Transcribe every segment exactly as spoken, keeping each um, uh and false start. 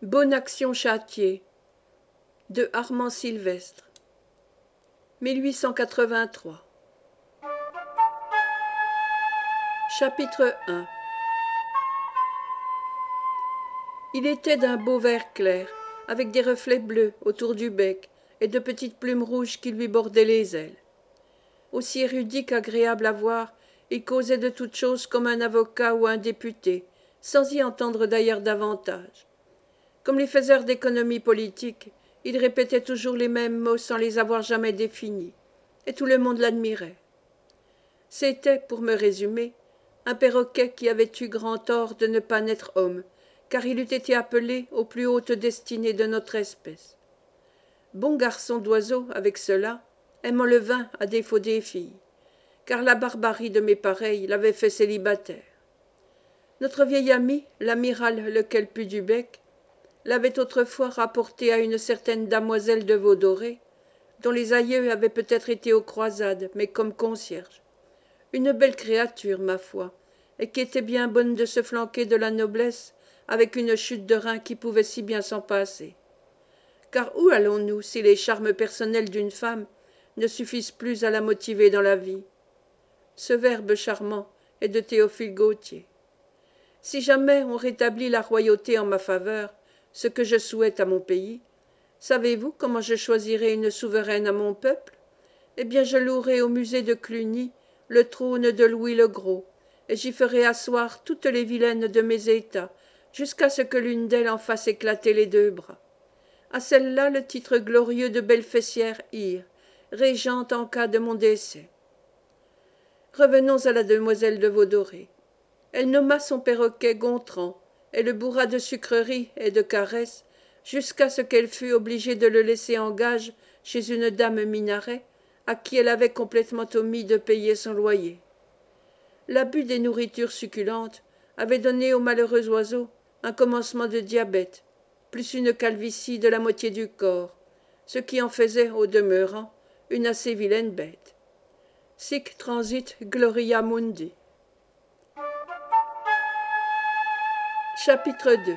Bonne action châtiée de Armand Sylvestre mille huit cent quatre-vingt-trois. Chapitre un. Il était d'un beau vert clair, avec des reflets bleus autour du bec et de petites plumes rouges qui lui bordaient les ailes. Aussi érudit qu'agréable à voir, il causait de toutes choses comme un avocat ou un député, sans y entendre d'ailleurs davantage. Comme les faiseurs d'économie politique, il répétait toujours les mêmes mots sans les avoir jamais définis, et tout le monde l'admirait. C'était, pour me résumer, un perroquet qui avait eu grand tort de ne pas naître homme, car il eût été appelé aux plus hautes destinées de notre espèce. Bon garçon d'oiseau avec cela, aimant le vin à défaut des filles, car la barbarie de mes pareils l'avait fait célibataire. Notre vieil ami, l'amiral lequel put du bec, l'avait autrefois rapporté à une certaine damoiselle de Vaudoré, dont les aïeux avaient peut-être été aux croisades, mais comme concierge. Une belle créature, ma foi, et qui était bien bonne de se flanquer de la noblesse avec une chute de rein qui pouvait si bien s'en passer. Car où allons-nous si les charmes personnels d'une femme ne suffisent plus à la motiver dans la vie? Ce verbe charmant est de Théophile Gautier. Si jamais on rétablit la royauté en ma faveur, ce que je souhaite à mon pays, savez-vous comment je choisirai une souveraine à mon peuple? Eh bien, je louerai au musée de Cluny le trône de Louis le Gros, et j'y ferai asseoir toutes les vilaines de mes États, jusqu'à ce que l'une d'elles en fasse éclater les deux bras. À celle-là le titre glorieux de Belfessière Hire, régente en cas de mon décès. Revenons à la demoiselle de Vaudoré. Elle nomma son perroquet Gontran, et le bourra de sucreries et de caresses, jusqu'à ce qu'elle fût obligée de le laisser en gage chez une dame Minaret, à qui elle avait complètement omis de payer son loyer. L'abus des nourritures succulentes avait donné au malheureux oiseau un commencement de diabète, plus une calvitie de la moitié du corps, ce qui en faisait, au demeurant, une assez vilaine bête. Sic transit gloria mundi. Chapitre deux.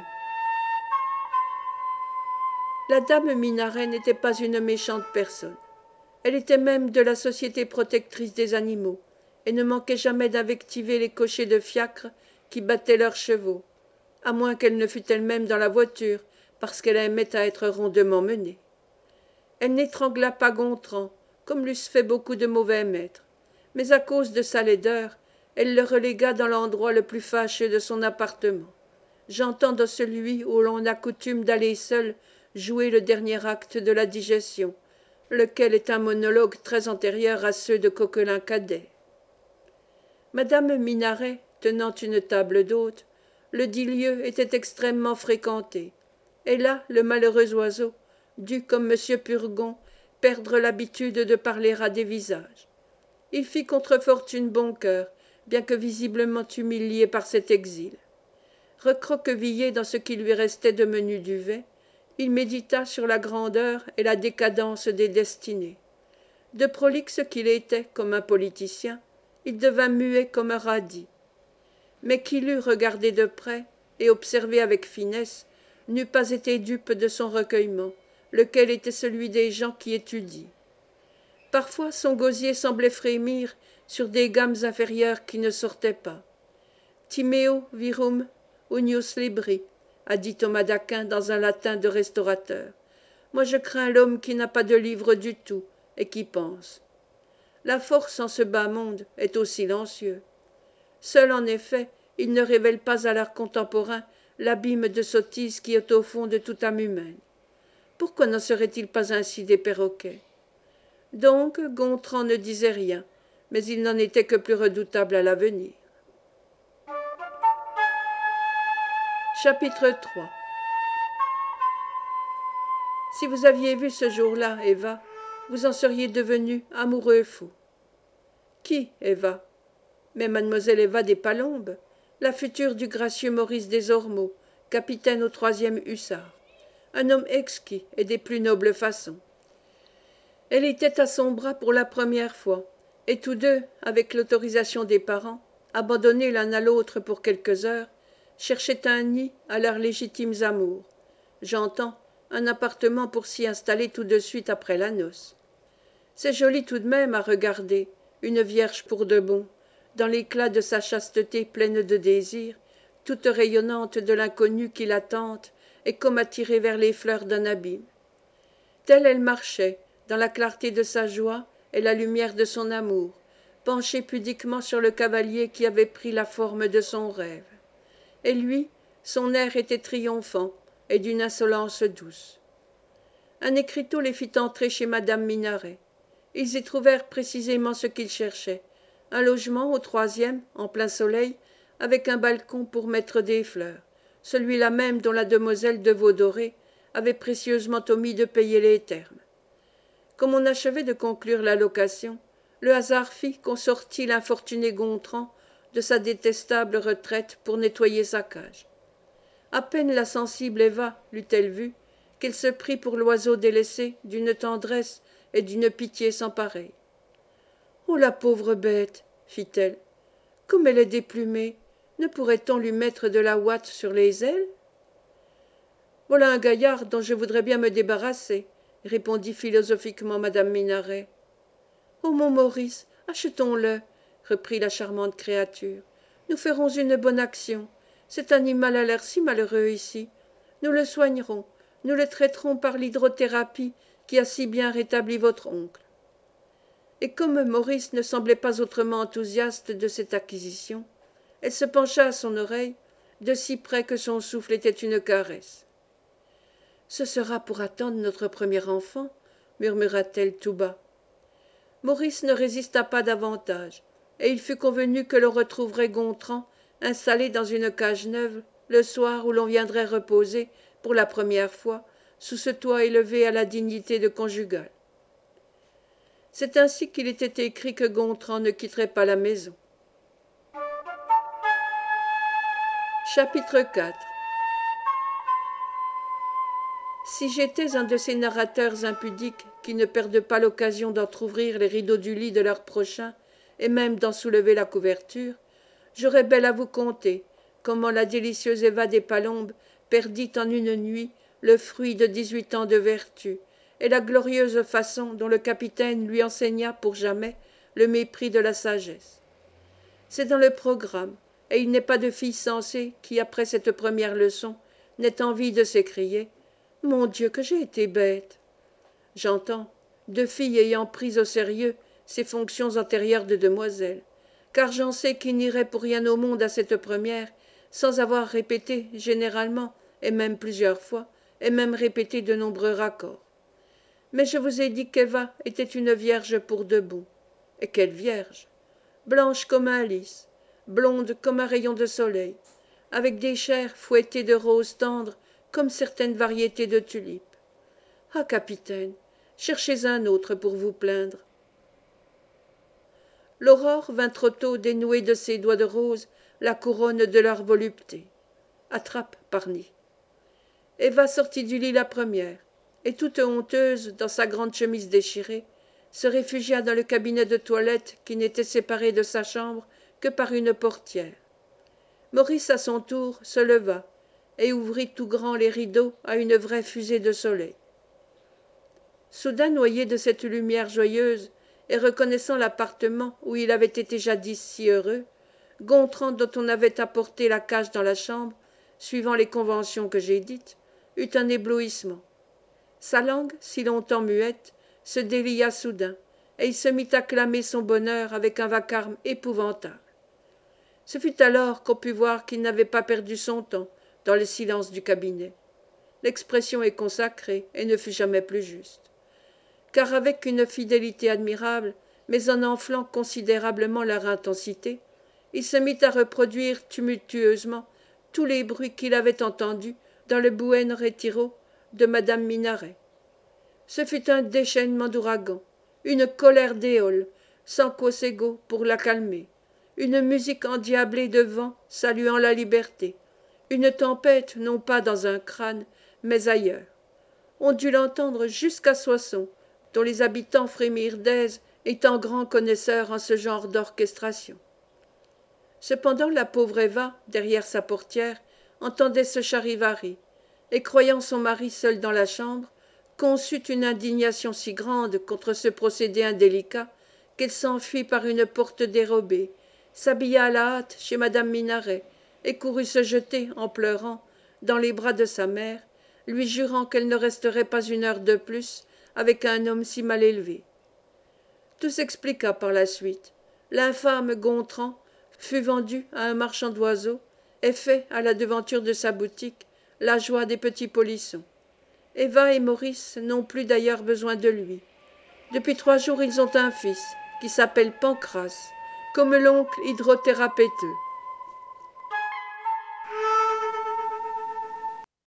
La dame Minaret n'était pas une méchante personne. Elle était même de la Société protectrice des animaux, et ne manquait jamais d'invectiver les cochers de fiacre qui battaient leurs chevaux, à moins qu'elle ne fût elle-même dans la voiture, parce qu'elle aimait à être rondement menée. Elle n'étrangla pas Gontran, comme l'eussent fait beaucoup de mauvais maîtres, mais à cause de sa laideur, elle le relégua dans l'endroit le plus fâcheux de son appartement. J'entends dans celui où l'on a coutume d'aller seul jouer le dernier acte de la digestion, lequel est un monologue très antérieur à ceux de Coquelin-Cadet. Madame Minaret, tenant une table d'hôte, le dit lieu était extrêmement fréquenté, et là le malheureux oiseau dut, comme monsieur Purgon, perdre l'habitude de parler à des visages. Il fit contre fortune bon cœur, bien que visiblement humilié par cet exil. Recroquevillé dans ce qui lui restait de menu duvet, il médita sur la grandeur et la décadence des destinées. De prolixe qu'il était comme un politicien, il devint muet comme un radis. Mais qui l'eût regardé de près et observé avec finesse n'eût pas été dupe de son recueillement, lequel était celui des gens qui étudient. Parfois son gosier semblait frémir sur des gammes inférieures qui ne sortaient pas. Timeo virum unius libri, a dit Thomas d'Aquin dans un latin de restaurateur. Moi je crains l'homme qui n'a pas de livre du tout et qui pense. La force en ce bas monde est au silencieux. Seul en effet, il ne révèle pas à l'art contemporain l'abîme de sottise qui est au fond de toute âme humaine. Pourquoi n'en serait-il pas ainsi des perroquets? Donc Gontran ne disait rien, mais il n'en était que plus redoutable à l'avenir. Chapitre trois. Si vous aviez vu ce jour-là Eva, vous en seriez devenu amoureux fou. Qui, Eva? Mais mademoiselle Eva des Palombes, la future du gracieux Maurice des Ormeaux, capitaine au troisième hussards, un homme exquis et des plus nobles façons. Elle était à son bras pour la première fois, et tous deux, avec l'autorisation des parents, abandonnés l'un à l'autre pour quelques heures, cherchaient un nid à leurs légitimes amours, j'entends, un appartement pour s'y installer tout de suite après la noce. C'est joli tout de même à regarder, une vierge pour de bon, dans l'éclat de sa chasteté pleine de désir, toute rayonnante de l'inconnu qui la tente et comme attirée vers les fleurs d'un abîme. Telle elle marchait, dans la clarté de sa joie et la lumière de son amour, penchée pudiquement sur le cavalier qui avait pris la forme de son rêve. Et lui, son air était triomphant et d'une insolence douce. Un écriteau les fit entrer chez madame Minaret. Ils y trouvèrent précisément ce qu'ils cherchaient, un logement au troisième, en plein soleil, avec un balcon pour mettre des fleurs, celui-là même dont la demoiselle de Vaudoré avait précieusement omis de payer les termes. Comme on achevait de conclure la location, le hasard fit qu'on sortit l'infortuné Gontran de sa détestable retraite pour nettoyer sa cage. À peine la sensible Eva l'eut-elle vu, qu'elle se prit pour l'oiseau délaissé d'une tendresse et d'une pitié sans pareille. « Oh, la pauvre bête !» fit-elle. « Comme elle est déplumée, ne pourrait-on lui mettre de la ouate sur les ailes ?» « Voilà un gaillard dont je voudrais bien me débarrasser, » répondit philosophiquement madame Minaret. « Oh, mon Maurice, achetons-le, » reprit la charmante créature. « Nous ferons une bonne action. Cet animal a l'air si malheureux ici. Nous le soignerons, nous le traiterons par l'hydrothérapie qui a si bien rétabli votre oncle. » Et comme Maurice ne semblait pas autrement enthousiaste de cette acquisition, elle se pencha à son oreille, de si près que son souffle était une caresse. « Ce sera pour attendre notre premier enfant, » murmura-t-elle tout bas. Maurice ne résista pas davantage, et il fut convenu que l'on retrouverait Gontran installé dans une cage neuve le soir où l'on viendrait reposer, pour la première fois, sous ce toit élevé à la dignité de conjugal. C'est ainsi qu'il était écrit que Gontran ne quitterait pas la maison. Chapitre quatre. Si j'étais un de ces narrateurs impudiques qui ne perdent pas l'occasion d'entr'ouvrir les rideaux du lit de leur prochain et même d'en soulever la couverture, j'aurais belle à vous conter comment la délicieuse Eva des Palombes perdit en une nuit le fruit de dix-huit ans de vertu et la glorieuse façon dont le capitaine lui enseigna pour jamais le mépris de la sagesse. C'est dans le programme, et il n'est pas de fille sensée qui, après cette première leçon, n'ait envie de s'écrier « Mon Dieu, que j'ai été bête !» J'entends, de filles ayant pris au sérieux ces fonctions antérieures de demoiselle, car j'en sais qui n'irait pour rien au monde à cette première, sans avoir répété généralement, et même plusieurs fois, et même répété de nombreux raccords. Mais je vous ai dit qu'Eva était une vierge pour de bon. Et quelle vierge! Blanche comme un lys, blonde comme un rayon de soleil, avec des chairs fouettées de roses tendres comme certaines variétés de tulipes. Ah, capitaine, cherchez un autre pour vous plaindre. L'aurore vint trop tôt dénouer de ses doigts de rose la couronne de leur volupté. Attrape, Parny. Eva sortit du lit la première, et toute honteuse, dans sa grande chemise déchirée, se réfugia dans le cabinet de toilette qui n'était séparé de sa chambre que par une portière. Maurice, à son tour, se leva et ouvrit tout grand les rideaux à une vraie fusée de soleil. Soudain noyé de cette lumière joyeuse, et reconnaissant l'appartement où il avait été jadis si heureux, Gontran, dont on avait apporté la cage dans la chambre, suivant les conventions que j'ai dites, eut un éblouissement. Sa langue, si longtemps muette, se délia soudain, et il se mit à clamer son bonheur avec un vacarme épouvantable. Ce fut alors qu'on put voir qu'il n'avait pas perdu son temps dans le silence du cabinet. L'expression est consacrée et ne fut jamais plus juste. Car avec une fidélité admirable, mais en enflant considérablement leur intensité, il se mit à reproduire tumultueusement tous les bruits qu'il avait entendus dans le buen retiro de madame Minaret. Ce fut un déchaînement d'ouragan, une colère d'éole, sans quosego pour la calmer, une musique endiablée de vent saluant la liberté, une tempête non pas dans un crâne, mais ailleurs. On dut l'entendre jusqu'à Soissons, dont les habitants frémirent d'aise, étant grands connaisseurs en ce genre d'orchestration. Cependant la pauvre Eva, derrière sa portière, entendait ce charivari, et croyant son mari seul dans la chambre, conçut une indignation si grande contre ce procédé indélicat qu'elle s'enfuit par une porte dérobée, s'habilla à la hâte chez madame Minaret et courut se jeter, en pleurant, dans les bras de sa mère, lui jurant qu'elle ne resterait pas une heure de plus avec un homme si mal élevé. Tout s'expliqua par la suite. L'infâme Gontran fut vendu à un marchand d'oiseaux et fait, à la devanture de sa boutique, la joie des petits polissons. Eva et Maurice n'ont plus d'ailleurs besoin de lui. Depuis trois jours ils ont un fils, qui s'appelle Pancrace, comme l'oncle hydrothérapeuteux.